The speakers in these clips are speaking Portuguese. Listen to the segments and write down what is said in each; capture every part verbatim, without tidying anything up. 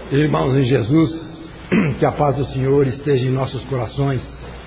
Irmãos em Jesus, que a paz do Senhor esteja em nossos corações.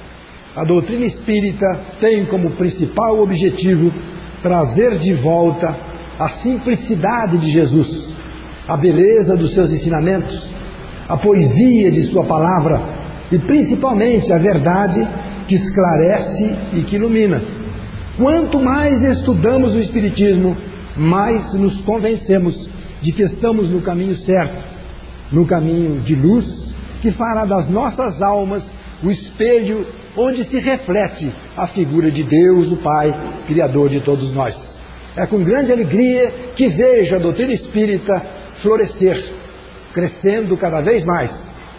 A doutrina espírita tem como principal objetivo trazer de volta a simplicidade de Jesus, a beleza dos seus ensinamentos, a poesia de sua palavra e principalmente a verdade que esclarece e que ilumina. Quanto mais estudamos o Espiritismo, mais nos convencemos de que estamos no caminho certo, no caminho de luz, que fará das nossas almas o espelho onde se reflete a figura de Deus, o Pai, Criador de todos nós. É com grande alegria que vejo a doutrina espírita florescer, crescendo cada vez mais.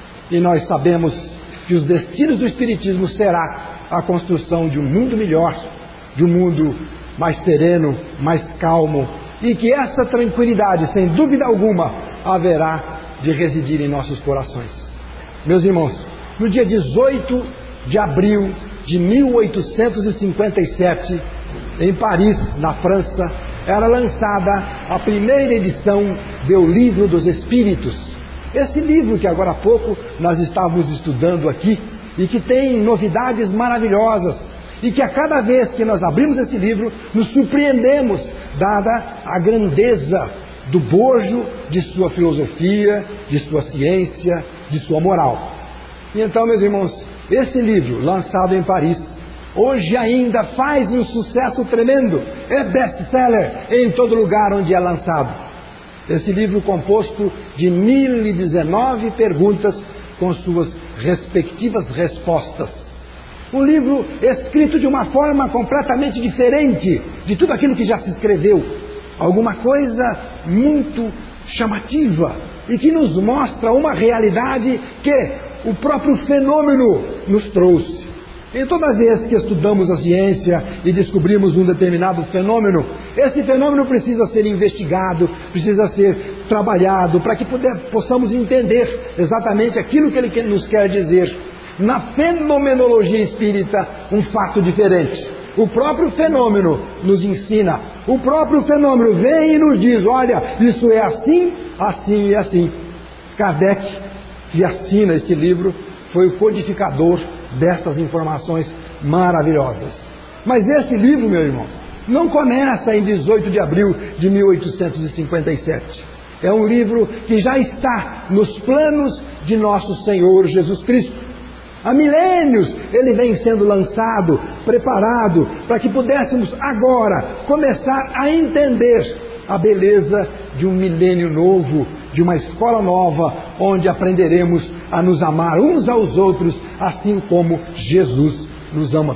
E nós sabemos que os destinos do Espiritismo será a construção de um mundo melhor, de um mundo mais sereno, mais calmo, e que essa tranquilidade, sem dúvida alguma, haverá de residir em nossos corações. Meus irmãos, no dia dezoito de abril de mil oitocentos e cinquenta e sete, em Paris, na França, era lançada a primeira edição do Livro dos Espíritos. Esse livro que agora há pouco nós estávamos estudando aqui e que tem novidades maravilhosas e que a cada vez que nós abrimos esse livro nos surpreendemos, dada a grandeza do bojo de sua filosofia, de sua ciência, de sua moral. E então, meus irmãos, esse livro, lançado em Paris, hoje ainda faz um sucesso tremendo, é best-seller em todo lugar onde é lançado. Esse livro composto de mil e dezenove perguntas com suas respectivas respostas. Um livro escrito de uma forma completamente diferente de tudo aquilo que já se escreveu. Alguma coisa muito chamativa e que nos mostra uma realidade que o próprio fenômeno nos trouxe. E toda vez que estudamos a ciência e descobrimos um determinado fenômeno, esse fenômeno precisa ser investigado, precisa ser trabalhado, para que puder, possamos entender exatamente aquilo que ele nos quer dizer. Na fenomenologia espírita, um fato diferente. O próprio fenômeno nos ensina, o próprio fenômeno vem e nos diz, olha, isso é assim, assim e assim. Kardec, que assina este livro, foi o codificador destas informações maravilhosas. Mas esse livro, meu irmão, não começa em dezoito de abril de mil oitocentos e cinquenta e sete. É um livro que já está nos planos de nosso Senhor Jesus Cristo. Há milênios ele vem sendo lançado, preparado, para que pudéssemos agora começar a entender a beleza de um milênio novo, de uma escola nova, onde aprenderemos a nos amar uns aos outros, assim como Jesus nos ama.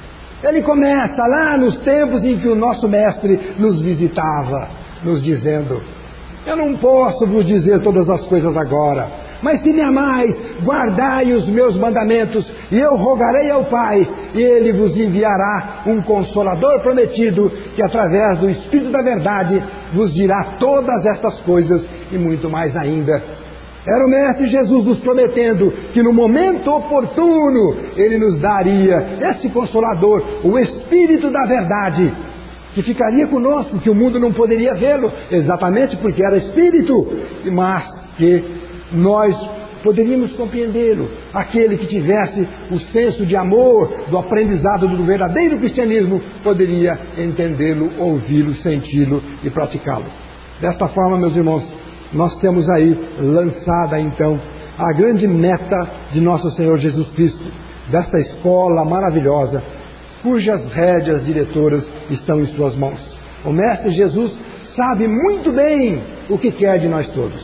Ele começa lá nos tempos em que o nosso mestre nos visitava, nos dizendo, eu não posso vos dizer todas as coisas agora, mas se me amais, guardai os meus mandamentos, e eu rogarei ao Pai, e Ele vos enviará um Consolador prometido, que através do Espírito da Verdade vos dirá todas estas coisas e muito mais ainda. Era o Mestre Jesus nos prometendo que no momento oportuno Ele nos daria esse Consolador, o Espírito da Verdade, que ficaria conosco, que o mundo não poderia vê-lo, exatamente porque era Espírito, mas que nós poderíamos compreendê-lo, aquele que tivesse o senso de amor, do aprendizado do verdadeiro cristianismo, poderia entendê-lo, ouvi-lo, senti-lo e praticá-lo. Desta forma, meus irmãos, nós temos aí lançada então a grande meta de nosso Senhor Jesus Cristo, desta escola maravilhosa, cujas rédeas diretoras estão em suas mãos. O Mestre Jesus sabe muito bem o que quer de nós todos.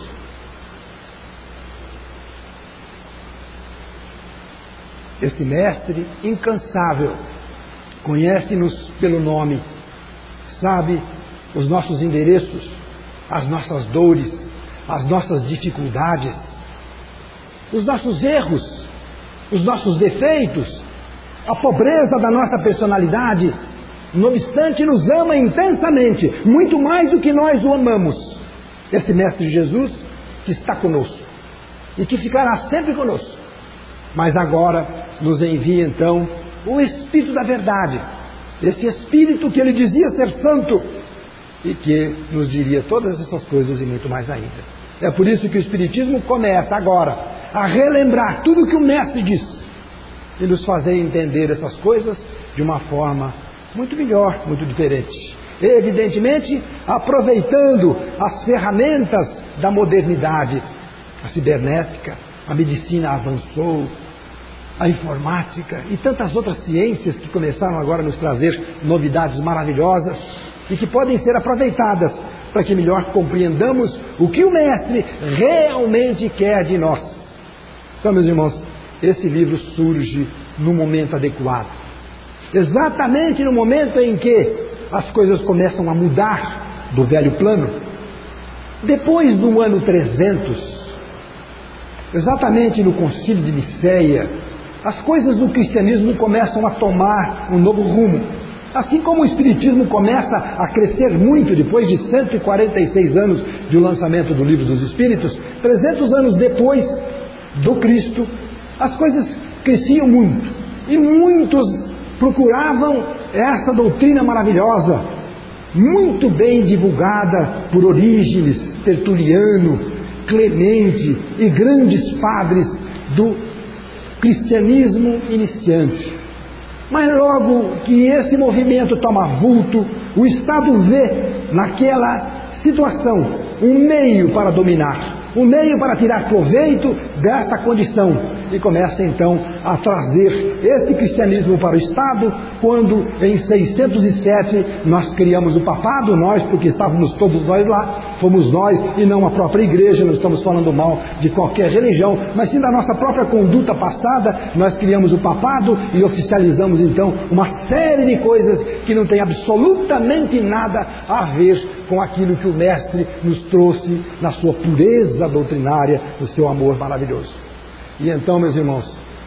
Esse Mestre incansável conhece-nos pelo nome, sabe os nossos endereços, as nossas dores, as nossas dificuldades, os nossos erros, os nossos defeitos, a pobreza da nossa personalidade. No obstante, nos ama intensamente, muito mais do que nós o amamos. Esse Mestre Jesus que está conosco e que ficará sempre conosco. Mas agora nos envia então o Espírito da Verdade, esse Espírito que ele dizia ser santo e que nos diria todas essas coisas e muito mais ainda. É por isso que o Espiritismo começa agora a relembrar tudo o que o Mestre disse e nos fazer entender essas coisas de uma forma muito melhor, muito diferente. Evidentemente, aproveitando as ferramentas da modernidade, a cibernética, a medicina avançou, a informática e tantas outras ciências que começaram agora a nos trazer novidades maravilhosas e que podem ser aproveitadas para que melhor compreendamos o que o Mestre realmente quer de nós. Então, meus irmãos, esse livro surge no momento adequado, exatamente no momento em que as coisas começam a mudar do velho plano. Depois do ano trezentos, exatamente no Concílio de Nicéia, as coisas do cristianismo começam a tomar um novo rumo. Assim como o Espiritismo começa a crescer muito depois de cento e quarenta e seis anos de o lançamento do Livro dos Espíritos, trezentos anos depois do Cristo, as coisas cresciam muito e muitos procuravam essa doutrina maravilhosa, muito bem divulgada por Orígenes, Tertuliano, Clemente e grandes padres do cristianismo iniciante. Mas logo que esse movimento toma vulto, o Estado vê naquela situação um meio para dominar, um meio para tirar proveito desta condição, e começa então a trazer esse cristianismo para o Estado, quando em seiscentos e sete nós criamos o papado, nós, porque estávamos todos nós lá, fomos nós e não a própria igreja, não estamos falando mal de qualquer religião, mas sim da nossa própria conduta passada, nós criamos o papado e oficializamos então uma série de coisas que não tem absolutamente nada a ver com aquilo que o Mestre nos trouxe na sua pureza doutrinária, no seu amor maravilhoso. E então, meus irmãos,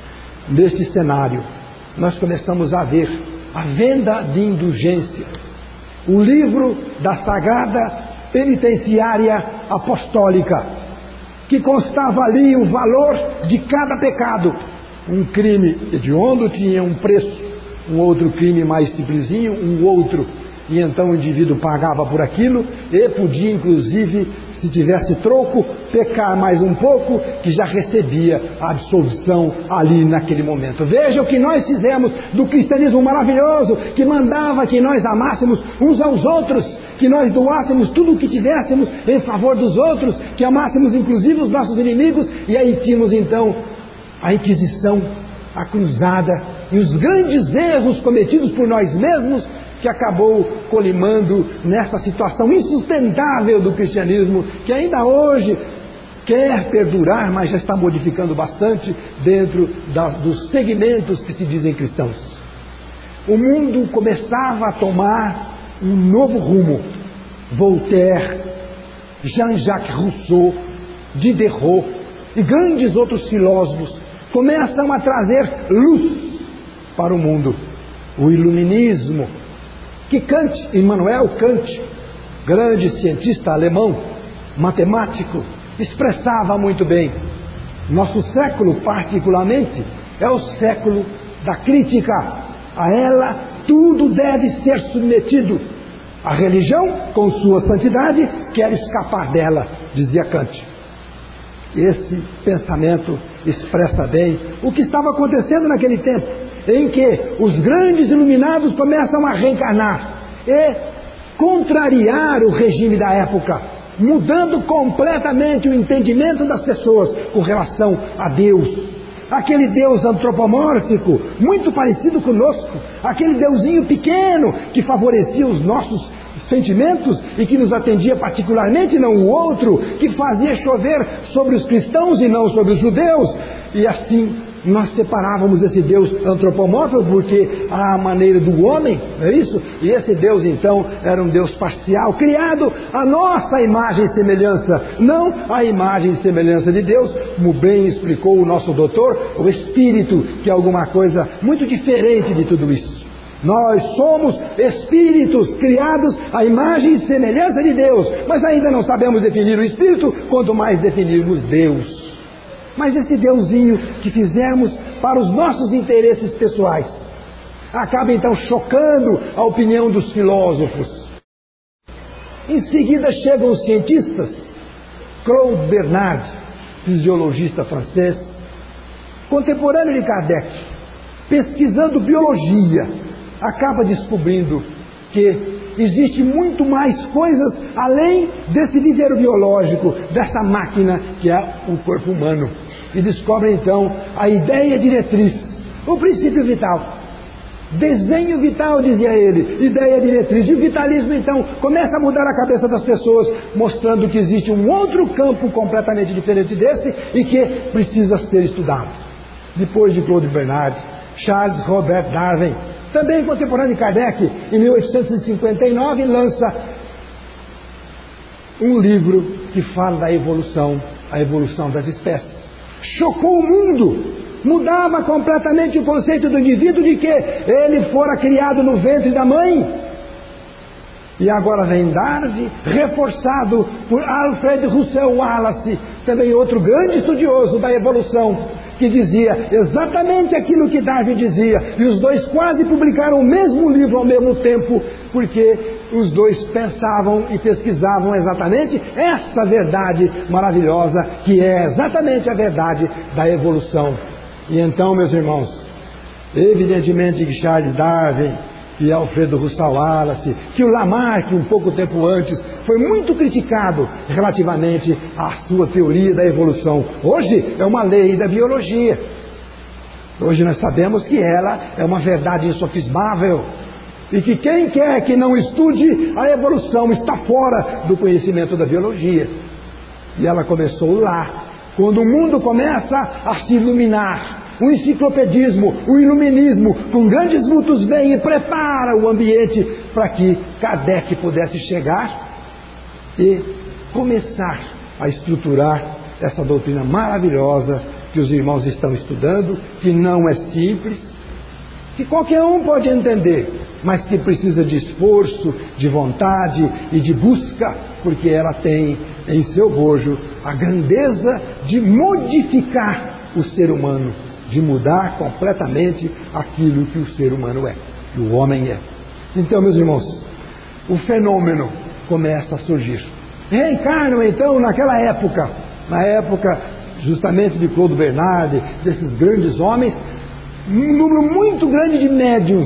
neste cenário, nós começamos a ver a venda de indulgência, o livro da Sagrada Penitenciária Apostólica, que constava ali o valor de cada pecado. Um crime hediondo tinha um preço, um outro crime mais simplesinho, um outro, e então o indivíduo pagava por aquilo e podia, inclusive, se tivesse troco, pecar mais um pouco, que já recebia a absolvição ali naquele momento. Veja o que nós fizemos do cristianismo maravilhoso, que mandava que nós amássemos uns aos outros, que nós doássemos tudo o que tivéssemos em favor dos outros, que amássemos inclusive os nossos inimigos, e aí tínhamos então a Inquisição, a cruzada e os grandes erros cometidos por nós mesmos, que acabou colimando nessa situação insustentável do cristianismo, que ainda hoje quer perdurar, mas já está modificando bastante dentro da, dos segmentos que se dizem cristãos. O mundo começava a tomar um novo rumo. Voltaire, Jean-Jacques Rousseau, Diderot e grandes outros filósofos começam a trazer luz para o mundo. O iluminismo, que Kant, Immanuel Kant, grande cientista alemão, matemático, expressava muito bem. Nosso século, particularmente, é o século da crítica. A ela tudo deve ser submetido. A religião, com sua santidade, quer escapar dela, dizia Kant. Esse pensamento expressa bem o que estava acontecendo naquele tempo, em que os grandes iluminados começam a reencarnar e contrariar o regime da época, mudando completamente o entendimento das pessoas com relação a Deus. Aquele Deus antropomórfico, muito parecido conosco, aquele Deusinho pequeno que favorecia os nossos sentimentos e que nos atendia particularmente, não o outro, que fazia chover sobre os cristãos e não sobre os judeus, e assim nós separávamos esse Deus antropomórfico, porque a maneira do homem, não é isso? E esse Deus então era um Deus parcial, criado à nossa imagem e semelhança, não à imagem e semelhança de Deus, como bem explicou o nosso doutor, o Espírito, que é alguma coisa muito diferente de tudo isso. Nós somos espíritos criados à imagem e semelhança de Deus, mas ainda não sabemos definir o Espírito, quanto mais definirmos Deus. Mas esse Deusinho que fizemos para os nossos interesses pessoais acaba então chocando a opinião dos filósofos. Em seguida chegam os cientistas Claude Bernard, fisiologista francês, contemporâneo de Kardec, pesquisando biologia, acaba descobrindo que existe muito mais coisas além desse viveiro biológico, dessa máquina que é o corpo humano. E descobre então a ideia diretriz, o princípio vital. Desenho vital, dizia ele, ideia diretriz. E o vitalismo então começa a mudar a cabeça das pessoas, mostrando que existe um outro campo completamente diferente desse e que precisa ser estudado. Depois de Claude Bernard, Charles Robert Darwin, também contemporâneo de Kardec, em mil oitocentos e cinquenta e nove, lança um livro que fala da evolução, a evolução das espécies. Chocou o mundo, mudava completamente o conceito do indivíduo de que ele fora criado no ventre da mãe. E agora vem Darwin, reforçado por Alfred Russel Wallace, também outro grande estudioso da evolução, que dizia exatamente aquilo que Darwin dizia, e os dois quase publicaram o mesmo livro ao mesmo tempo, porque os dois pensavam e pesquisavam exatamente essa verdade maravilhosa, que é exatamente a verdade da evolução. E então, meus irmãos, evidentemente que Charles Darwin, que Alfredo Russel Wallace, que o Lamarck, um pouco tempo antes, foi muito criticado relativamente à sua teoria da evolução. Hoje é uma lei da biologia. Hoje nós sabemos que ela é uma verdade insofismável e que quem quer que não estude a evolução está fora do conhecimento da biologia. E ela começou lá, quando o mundo começa a se iluminar. O enciclopedismo, o iluminismo, com grandes vultos vem e prepara o ambiente para que Kardec pudesse chegar e começar a estruturar essa doutrina maravilhosa que os irmãos estão estudando, que não é simples, que qualquer um pode entender, mas que precisa de esforço, de vontade e de busca, porque ela tem em seu bojo a grandeza de modificar o ser humano, de mudar completamente aquilo que o ser humano é, que o homem é. Então, meus irmãos, o fenômeno começa a surgir. Reencarnam então naquela época, na época justamente de Claude Bernard, desses grandes homens, um número muito grande de médiuns.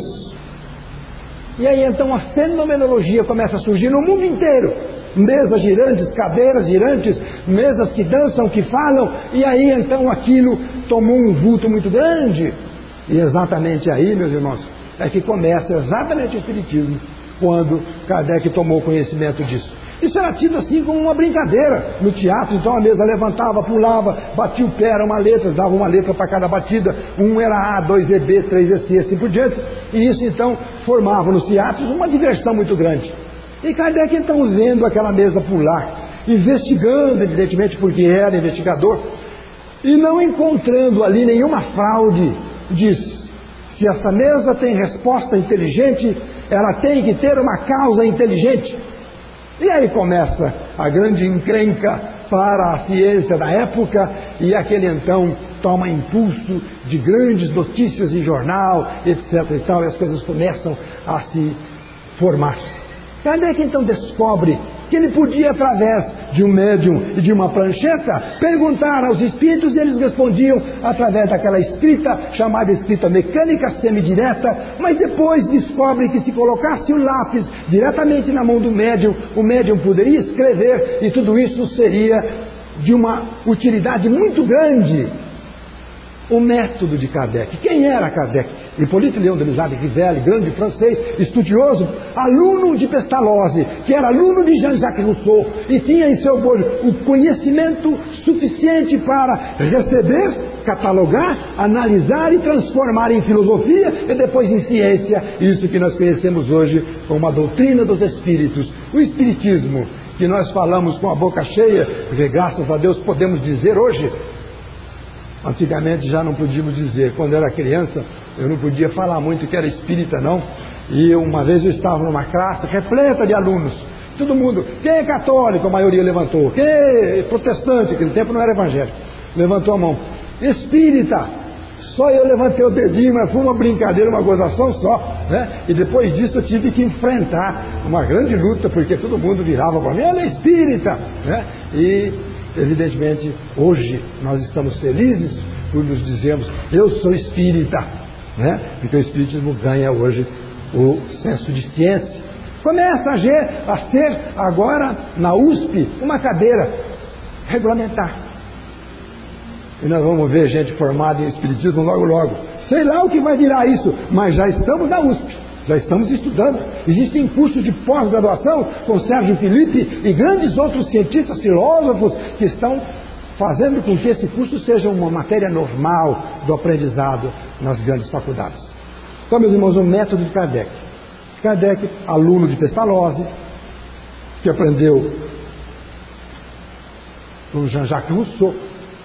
E aí então a fenomenologia começa a surgir no mundo inteiro. Mesas girantes, cadeiras girantes, mesas que dançam, que falam, e aí então aquilo tomou um vulto muito grande. E exatamente aí, meus irmãos, é que começa exatamente o Espiritismo, quando Kardec tomou conhecimento disso. Isso era tido assim como uma brincadeira no teatro. Então a mesa levantava, pulava, batia o pé, era uma letra, dava uma letra para cada batida, um era A, dois é B, três é C, assim por diante, e isso então formava nos teatros uma diversão muito grande. E Kardec então vendo aquela mesa pular, investigando evidentemente porque era investigador, e não encontrando ali nenhuma fraude, diz: se essa mesa tem resposta inteligente, ela tem que ter uma causa inteligente. E aí começa a grande encrenca para a ciência da época, e aquele então toma impulso de grandes notícias em jornal, etc e tal, e as coisas começam a se formar. Kardec então descobre que ele podia, através de um médium e de uma prancheta, perguntar aos espíritos, e eles respondiam através daquela escrita, chamada escrita mecânica semidireta, mas depois descobre que se colocasse o lápis diretamente na mão do médium, o médium poderia escrever, e tudo isso seria de uma utilidade muito grande. O método de Kardec. Quem era Kardec? Hippolyte Léon Denisard Rivel, grande francês, estudioso, aluno de Pestalozzi, que era aluno de Jean-Jacques Rousseau, e tinha em seu bojo o conhecimento suficiente para receber, catalogar, analisar e transformar em filosofia e depois em ciência, isso que nós conhecemos hoje como a doutrina dos espíritos, o espiritismo, que nós falamos com a boca cheia, porque graças a Deus podemos dizer hoje. Antigamente já não podíamos dizer. Quando eu era criança, eu não podia falar muito que era espírita, não. E uma vez eu estava numa classe repleta de alunos. Todo mundo, quem é católico? A maioria levantou. Quem é protestante? Naquele tempo não era evangélico. Levantou a mão. Espírita. Só eu levantei o dedinho, mas foi uma brincadeira, uma gozação só, né? E depois disso eu tive que enfrentar uma grande luta, porque todo mundo virava para mim, ela é espírita, né? E Evidentemente, hoje nós estamos felizes por nos dizermos, eu sou espírita, né? Porque o espiritismo ganha hoje o senso de ciência. Começa a, ger, a ser agora na U S P uma cadeira regulamentar. E nós vamos ver gente formada em espiritismo logo logo. Sei lá o que vai virar isso, mas já estamos na U S P, já estamos estudando. Existem cursos de pós-graduação com Sérgio Felipe e grandes outros cientistas, filósofos, que estão fazendo com que esse curso seja uma matéria normal do aprendizado nas grandes faculdades. Então, meus irmãos, o método de Kardec. Kardec, aluno de Pestalozzi, que aprendeu com Jean-Jacques Rousseau,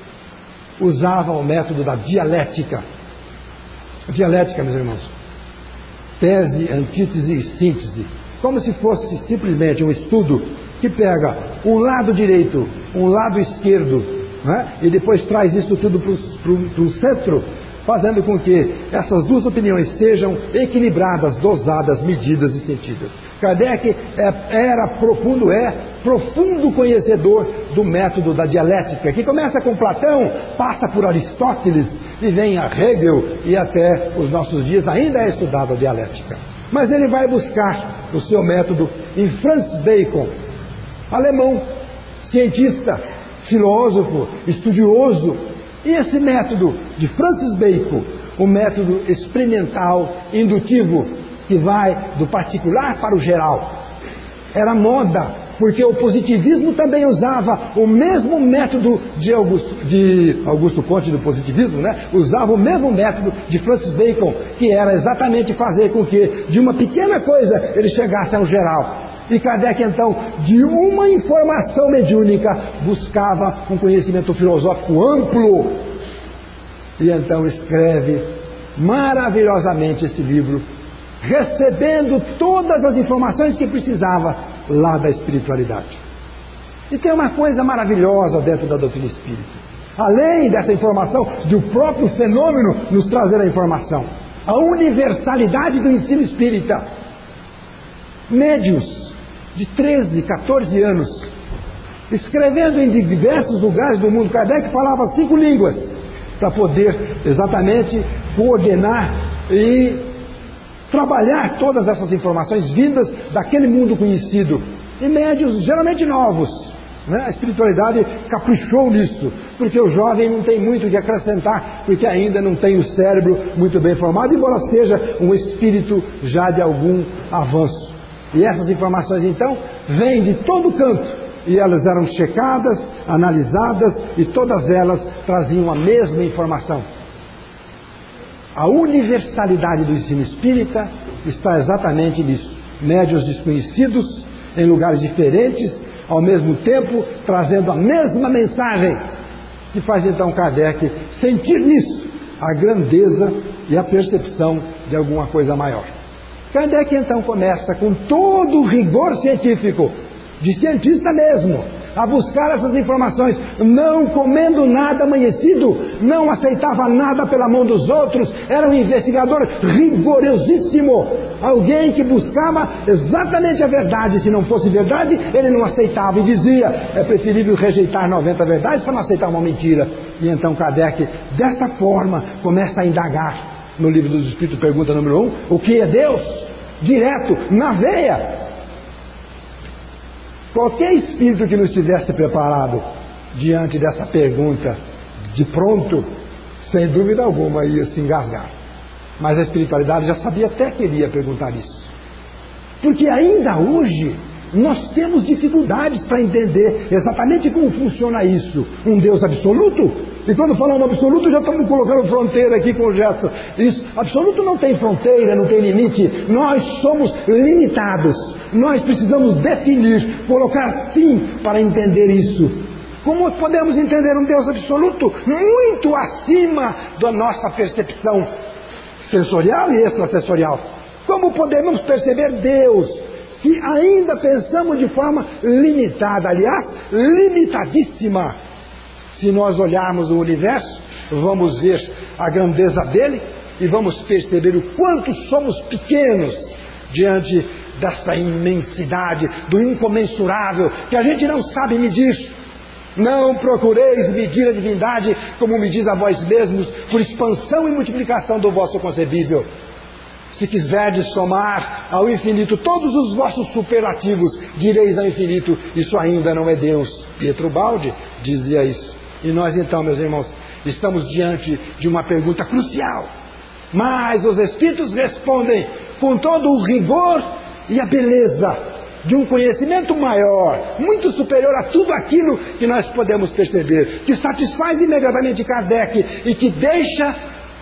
usava o método da dialética. A dialética, meus irmãos, tese, antítese e síntese, como se fosse simplesmente um estudo que pega um lado direito, um lado esquerdo, né? E depois traz isso tudo para o centro, fazendo com que essas duas opiniões sejam equilibradas, dosadas, medidas e sentidas. Kardec é, era profundo, é profundo conhecedor do método da dialética, que começa com Platão, passa por Aristóteles e vem a Hegel e até os nossos dias ainda é estudada a dialética. Mas ele vai buscar o seu método em Francis Bacon, alemão, cientista, filósofo, estudioso. E esse método de Francis Bacon, o método experimental, indutivo, que vai do particular para o geral, era moda, porque o positivismo também usava o mesmo método de Augusto, de Augusto Conte do positivismo, né? Usava o mesmo método de Francis Bacon, que era exatamente fazer com que de uma pequena coisa ele chegasse ao geral. E Kardec, então, de uma informação mediúnica, buscava um conhecimento filosófico amplo. E então escreve maravilhosamente esse livro, recebendo todas as informações que precisava lá da espiritualidade. E tem uma coisa maravilhosa dentro da doutrina espírita. Além dessa informação, do próprio fenômeno nos trazer a informação, a universalidade do ensino espírita. Médiuns de treze, quatorze anos, escrevendo em diversos lugares do mundo. Kardec falava cinco línguas, para poder exatamente coordenar e trabalhar todas essas informações vindas daquele mundo conhecido. E médios geralmente novos, né? A espiritualidade caprichou nisso, porque o jovem não tem muito o que acrescentar, porque ainda não tem o cérebro muito bem formado, embora seja um espírito já de algum avanço. E essas informações, então, vêm de todo canto, e elas eram checadas, analisadas, e todas elas traziam a mesma informação. A universalidade do ensino espírita está exatamente nisso. Médiuns desconhecidos, em lugares diferentes, ao mesmo tempo, trazendo a mesma mensagem, que faz então Kardec sentir nisso a grandeza e a percepção de alguma coisa maior. Kardec então começa com todo o rigor científico, de cientista mesmo, a buscar essas informações, não comendo nada amanhecido, não aceitava nada pela mão dos outros, era um investigador rigorosíssimo, alguém que buscava exatamente a verdade. Se não fosse verdade, ele não aceitava e dizia, é preferível rejeitar noventa verdades para não aceitar uma mentira. E então Kardec, dessa forma, começa a indagar. No Livro dos Espíritos, pergunta número um, o que é Deus? Direto, na veia. Qualquer espírito que não estivesse preparado diante dessa pergunta de pronto, sem dúvida alguma ia se engasgar. Mas a espiritualidade já sabia até que ele ia perguntar isso. Porque ainda hoje nós temos dificuldades para entender exatamente como funciona isso. Um Deus absoluto? E quando falamos absoluto, já estamos colocando fronteira aqui com o gesto. Isso, absoluto não tem fronteira, não tem limite. Nós somos limitados. Nós precisamos definir, colocar fim para entender isso. Como podemos entender um Deus absoluto? Muito acima da nossa percepção sensorial e extrasensorial. Como podemos perceber Deus se ainda pensamos de forma limitada, aliás, limitadíssima? Se nós olharmos o universo, vamos ver a grandeza dele e vamos perceber o quanto somos pequenos diante dessa imensidade, do incomensurável, que a gente não sabe medir. Não procureis medir a divindade, como me diz a vós mesmos, por expansão e multiplicação do vosso concebível. Se quiserdes somar ao infinito todos os vossos superlativos, direis ao infinito, isso ainda não é Deus. Pietro Baldi dizia isso. E nós então, meus irmãos, estamos diante de uma pergunta crucial. Mas os Espíritos respondem com todo o rigor e a beleza de um conhecimento maior, muito superior a tudo aquilo que nós podemos perceber, que satisfaz imediatamente Kardec e que deixa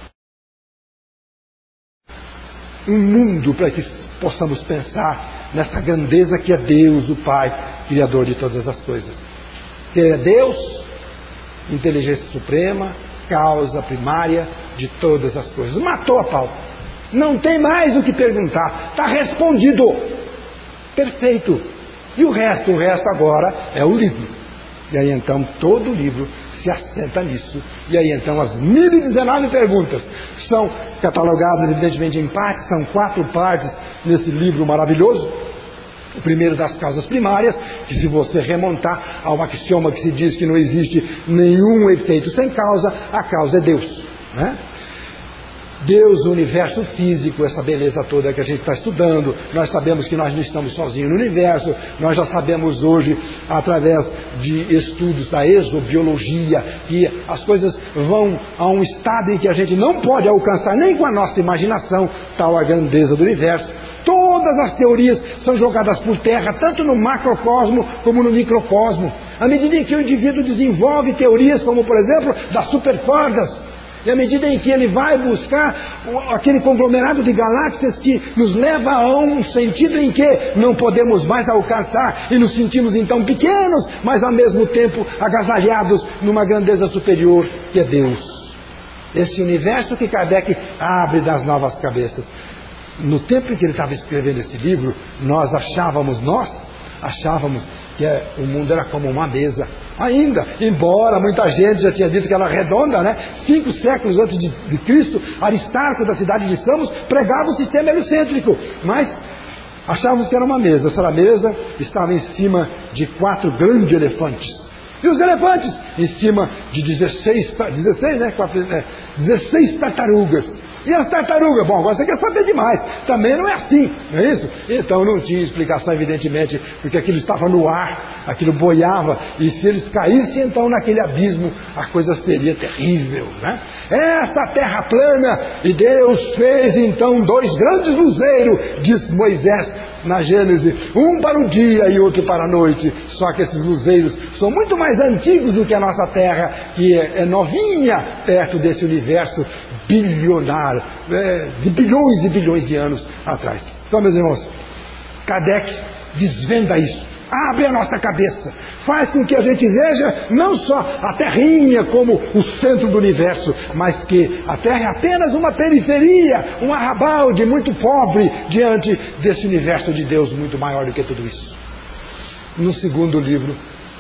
um mundo para que possamos pensar nessa grandeza que é Deus, o Pai, Criador de todas as coisas. Que é Deus, inteligência suprema, causa primária de todas as coisas. Matou a pau. Não tem mais o que perguntar. Está respondido. Perfeito. E o resto? O resto agora é o livro. E aí então todo o livro se assenta nisso. E aí então as mil e dezenove perguntas são catalogadas evidentemente em partes. São quatro partes nesse livro maravilhoso. O primeiro das causas primárias, que se você remontar ao axioma que se diz que não existe nenhum efeito sem causa, a causa é Deus, né? Deus, o universo físico, essa beleza toda que a gente está estudando. Nós sabemos que nós não estamos sozinhos no universo. Nós já sabemos hoje, através de estudos da exobiologia, que as coisas vão a um estado em que a gente não pode alcançar nem com a nossa imaginação, tal a grandeza do universo. Todas as teorias são jogadas por terra, tanto no macrocosmo como no microcosmo. À medida em que o indivíduo desenvolve teorias como, por exemplo, das supercordas, e à medida em que ele vai buscar aquele conglomerado de galáxias que nos leva a um sentido em que não podemos mais alcançar e nos sentimos então pequenos, mas ao mesmo tempo agasalhados numa grandeza superior que é Deus. Esse universo que Kardec abre das novas cabeças. No tempo em que ele estava escrevendo esse livro, nós achávamos, nós achávamos que o mundo era como uma mesa. Ainda, embora muita gente já tinha dito que ela era redonda, né? Cinco séculos antes de, de Cristo, Aristarco da cidade de Samos pregava o sistema heliocêntrico, mas achávamos que era uma mesa. Essa mesa estava em cima de quatro grandes elefantes. E os elefantes em cima de dezesseis, dezesseis, né? Quatro, é, dezesseis tartarugas. E as tartarugas? Bom, agora você quer saber demais. Também não é assim, não é isso? Então não tinha explicação, evidentemente, porque aquilo estava no ar, aquilo boiava, e se eles caíssem então naquele abismo, a coisa seria terrível, né? Esta terra plana, e Deus fez então dois grandes luzeiros, diz Moisés na Gênesis, um para o dia e outro para a noite. Só que esses luzeiros são muito mais antigos do que a nossa terra, que é, é novinha perto desse universo bilionário, é, de bilhões e bilhões de anos atrás. Então, meus irmãos, Kardec desvenda isso, abre a nossa cabeça, faz com que a gente veja não só a terrinha como o centro do universo, mas que a Terra é apenas uma periferia, um arrabalde muito pobre diante desse universo de Deus muito maior do que tudo isso. No segundo livro,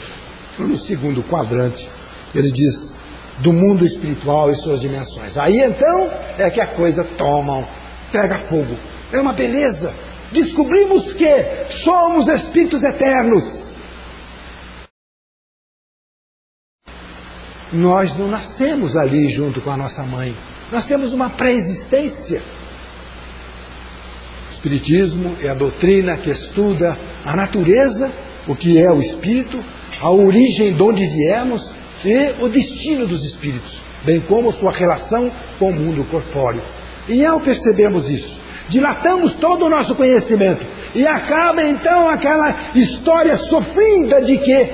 no segundo quadrante, ele diz do mundo espiritual e suas dimensões. Aí então é que a coisa toma, pega fogo. É uma beleza. Descobrimos que somos espíritos eternos. Nós não nascemos ali junto com a nossa mãe. Nós temos uma pré-existência. O Espiritismo é a doutrina que estuda a natureza, o que é o espírito, a origem de onde viemos e o destino dos espíritos, bem como sua relação com o mundo corpóreo. E ao percebermos isso, dilatamos todo o nosso conhecimento e acaba então aquela história sofrida de que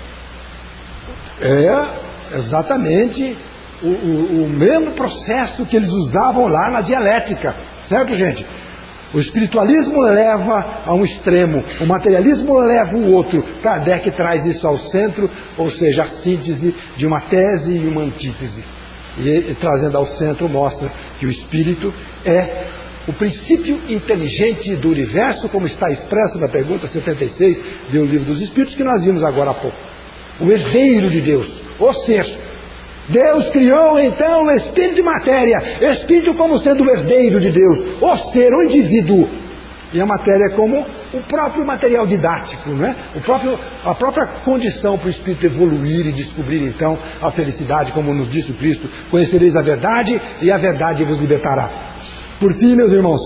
é exatamente o, o, o mesmo processo que eles usavam lá na dialética, certo, gente? O espiritualismo leva a um extremo, o materialismo leva o outro. Kardec traz isso ao centro, ou seja, a síntese de uma tese e uma antítese. E ele, trazendo ao centro, mostra que o espírito é o princípio inteligente do universo, como está expresso na pergunta setenta e seis do Livro dos Espíritos, que nós vimos agora há pouco. O herdeiro de Deus, ou seja, Deus criou então o espírito de matéria, espírito como sendo o herdeiro de Deus, o ser, o indivíduo, E a matéria é como o próprio material didático, não é? O próprio, a própria condição para o espírito evoluir e descobrir então a felicidade, como nos disse o Cristo: conhecereis a verdade e a verdade vos libertará. Por fim, meus irmãos,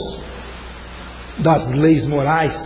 das leis morais,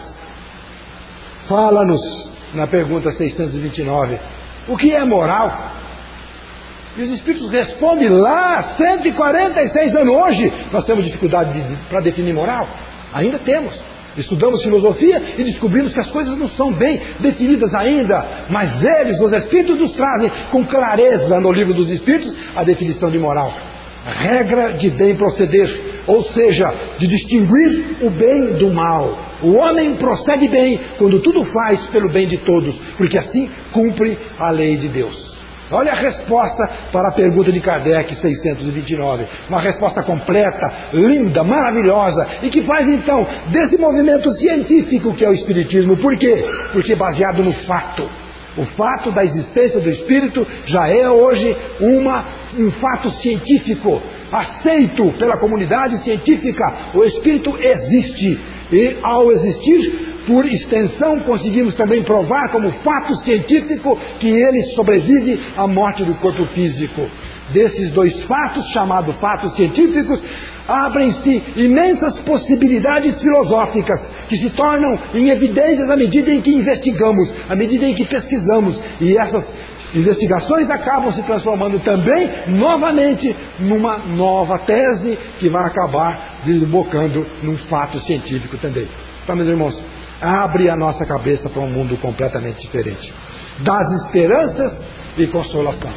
fala-nos na pergunta seiscentos e vinte e nove, o que é moral? E os Espíritos respondem lá, cento e quarenta e seis anos hoje, nós temos dificuldade de, para definir moral? Ainda temos. Estudamos filosofia e descobrimos que as coisas não são bem definidas ainda, mas eles, os Espíritos, nos trazem com clareza no livro dos Espíritos a definição de moral. Regra de bem proceder, ou seja, de distinguir o bem do mal. O homem procede bem quando tudo faz pelo bem de todos, porque assim cumpre a lei de Deus. Olha a resposta para a pergunta de Kardec, seiscentos e vinte e nove. Uma resposta completa, linda, maravilhosa, e que faz então desse movimento científico que é o Espiritismo. Por quê? Porque baseado no fato. O fato da existência do Espírito já é hoje uma, um fato científico, aceito pela comunidade científica. O Espírito existe, e ao existir, por extensão, conseguimos também provar como fato científico que ele sobrevive à morte do corpo físico. Desses dois fatos, chamados fatos científicos, abrem-se imensas possibilidades filosóficas que se tornam em evidências à medida em que investigamos, à medida em que pesquisamos. E essas investigações acabam se transformando também, novamente, numa nova tese que vai acabar desembocando num fato científico também. Então, meus irmãos, abre a nossa cabeça para um mundo completamente diferente, das esperanças e consolação.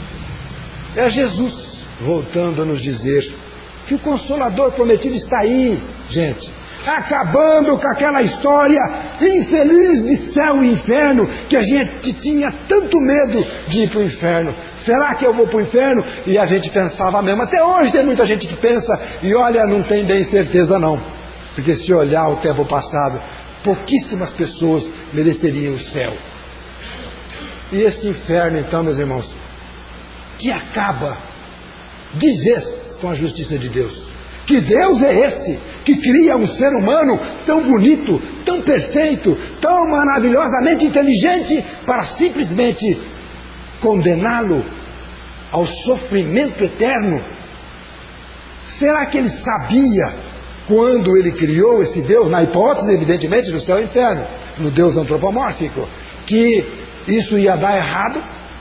É Jesus voltando a nos dizer que o Consolador prometido está aí, gente, acabando com aquela história infeliz de céu e inferno, que a gente tinha tanto medo de ir para o inferno. Será que eu vou para o inferno? E a gente pensava mesmo. Até hoje tem muita gente que pensa, e olha, não tem bem certeza não, porque se olhar o tempo passado, pouquíssimas pessoas mereceriam o céu. E esse inferno, então, meus irmãos, que acaba de vez com a justiça de Deus. Que Deus é esse que cria um ser humano tão bonito, tão perfeito, tão maravilhosamente inteligente, para simplesmente condená-lo ao sofrimento eterno? Será que ele sabia, quando ele criou esse Deus, na hipótese, evidentemente, do céu e inferno, no Deus antropomórfico, que isso ia dar errado?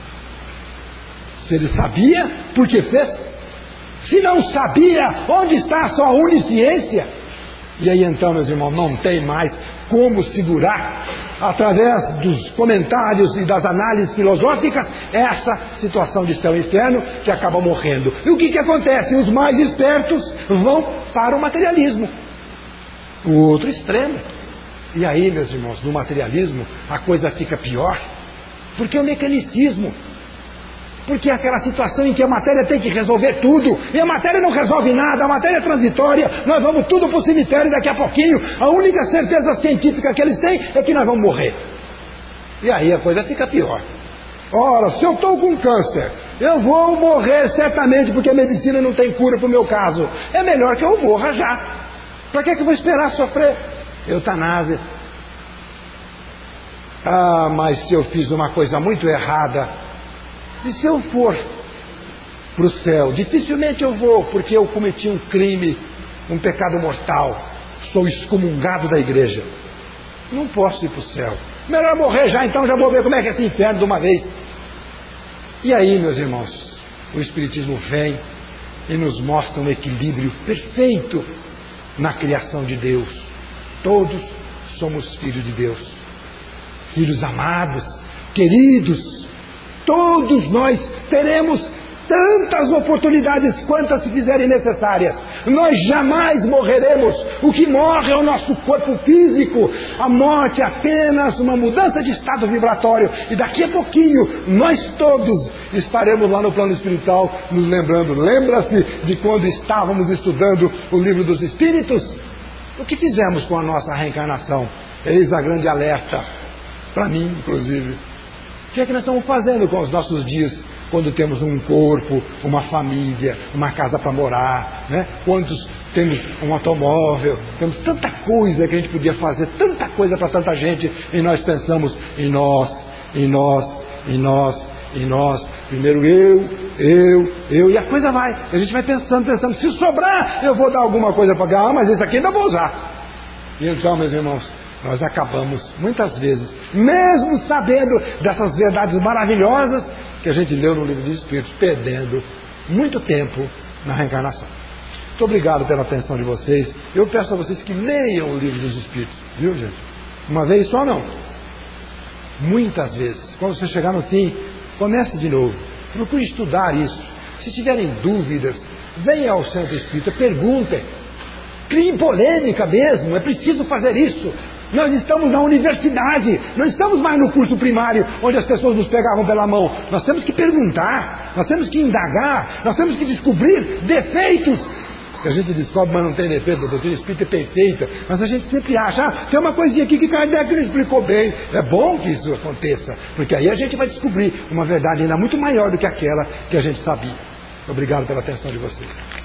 Se ele sabia, por que fez? Se não sabia, onde está a sua onisciência? E aí então, meus irmãos, não tem mais como segurar, através dos comentários e das análises filosóficas, essa situação de céu e inferno que acaba morrendo. E o que que acontece? Os mais espertos vão para o materialismo, o outro extremo. E aí, meus irmãos, no materialismo a coisa fica pior, porque o mecanicismo, porque é aquela situação em que a matéria tem que resolver tudo, e a matéria não resolve nada, a matéria é transitória, nós vamos tudo para o cemitério daqui a pouquinho, a única certeza científica que eles têm é que nós vamos morrer. E aí a coisa fica pior. Ora, se eu estou com câncer, eu vou morrer certamente, porque a medicina não tem cura para o meu caso. É melhor que eu morra já. Para que é que eu vou esperar sofrer? Eutanásia. Ah, mas se eu fiz uma coisa muito errada, e se eu for para o céu? Dificilmente eu vou, porque eu cometi um crime, um pecado mortal, sou excomungado da igreja, não posso ir para o céu. Melhor morrer já, então já vou ver como é que é esse inferno de uma vez. E aí, meus irmãos, o Espiritismo vem e nos mostra um equilíbrio perfeito na criação de Deus. Todos somos filhos de Deus, filhos amados, queridos. Todos nós teremos tantas oportunidades quantas se fizerem necessárias. Nós jamais morreremos. O que morre é o nosso corpo físico. A morte é apenas uma mudança de estado vibratório. E daqui a pouquinho, nós todos estaremos lá no plano espiritual nos lembrando. Lembra-se de quando estávamos estudando o livro dos Espíritos? O que fizemos com a nossa reencarnação? Eis a grande alerta, para mim inclusive. O que é que nós estamos fazendo com os nossos dias, quando temos um corpo, uma família, uma casa para morar, né? Quantos temos um automóvel, temos tanta coisa que a gente podia fazer, tanta coisa para tanta gente, e nós pensamos em nós, em nós, em nós, em nós. Primeiro eu, eu, eu, e a coisa vai. A gente vai pensando, pensando, se sobrar, eu vou dar alguma coisa para ganhar, mas esse aqui ainda vou usar. E então, meus irmãos, nós acabamos, muitas vezes, mesmo sabendo dessas verdades maravilhosas que a gente leu no Livro dos Espíritos, perdendo muito tempo na reencarnação. Muito obrigado pela atenção de vocês. Eu peço a vocês que leiam o Livro dos Espíritos, viu, gente? Uma vez só não. Muitas vezes. Quando você chegar no fim, comece de novo. Procure estudar isso. Se tiverem dúvidas, venha ao Centro Espírita, perguntem. Criem polêmica mesmo, é preciso fazer isso. Nós estamos na universidade, não estamos mais no curso primário, onde as pessoas nos pegavam pela mão. Nós temos que perguntar, nós temos que indagar, nós temos que descobrir defeitos. A gente descobre, mas não tem defeito, a doutrina espírita é perfeita, mas a gente sempre acha, ah, tem uma coisinha aqui que Kardec não explicou bem. É bom que isso aconteça, porque aí a gente vai descobrir uma verdade ainda muito maior do que aquela que a gente sabia. Obrigado pela atenção de vocês.